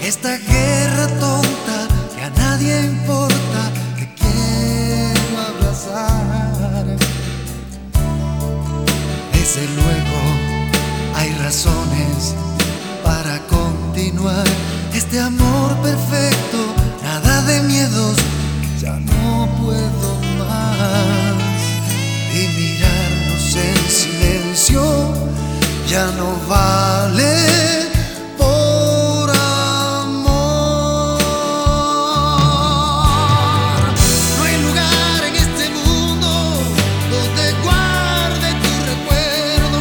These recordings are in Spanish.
esta guerra tonta que a nadie importa, te quiero abrazar. Desde luego hay razones para continuar este amor perfecto, nada de miedos, ya no puedo más. Y mirarnos en silencio ya no vale. Por amor no hay lugar en este mundo donde guarde tu recuerdo.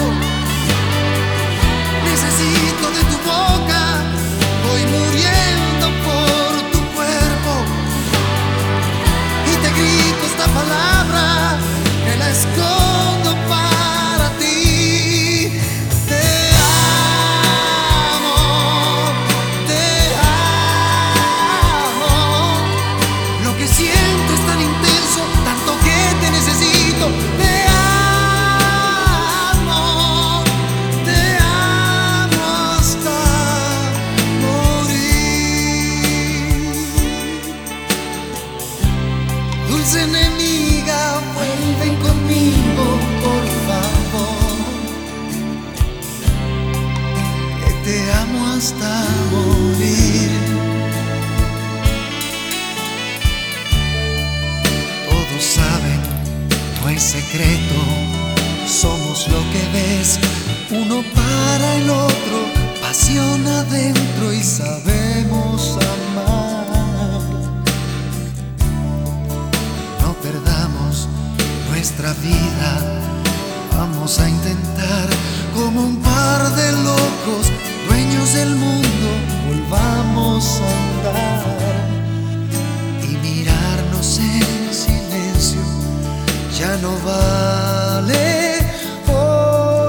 Necesito de tu boca, voy muriendo por tu cuerpo, y te grito esta palabra que la escondo para ti. Siento es tan intenso, tanto que te necesito. Te amo hasta morir. Dulce enemiga, vuelve conmigo, por favor, que te amo hasta morir. Saben, no es secreto, somos lo que ves, uno para el otro, pasión adentro y sabemos amar. No perdamos nuestra vida, vamos a intentar, como un par de locos, dueños del mundo, volvamos a andar y mirarnos en ya no vale. Por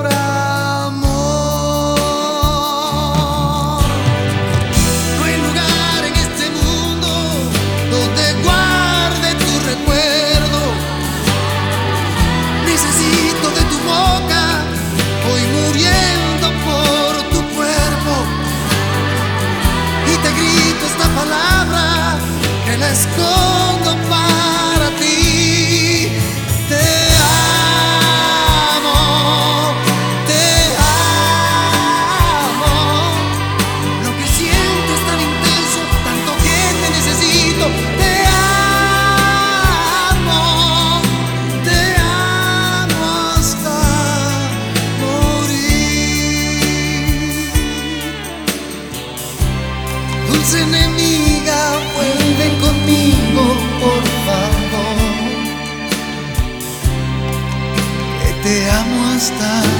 amor no hay lugar en este mundo donde guarde tu recuerdo. Necesito de tu boca, voy muriendo por tu cuerpo, y te grito esta palabra que la escondo para ti. Dulce enemiga, vuelve conmigo, por favor, que te amo hasta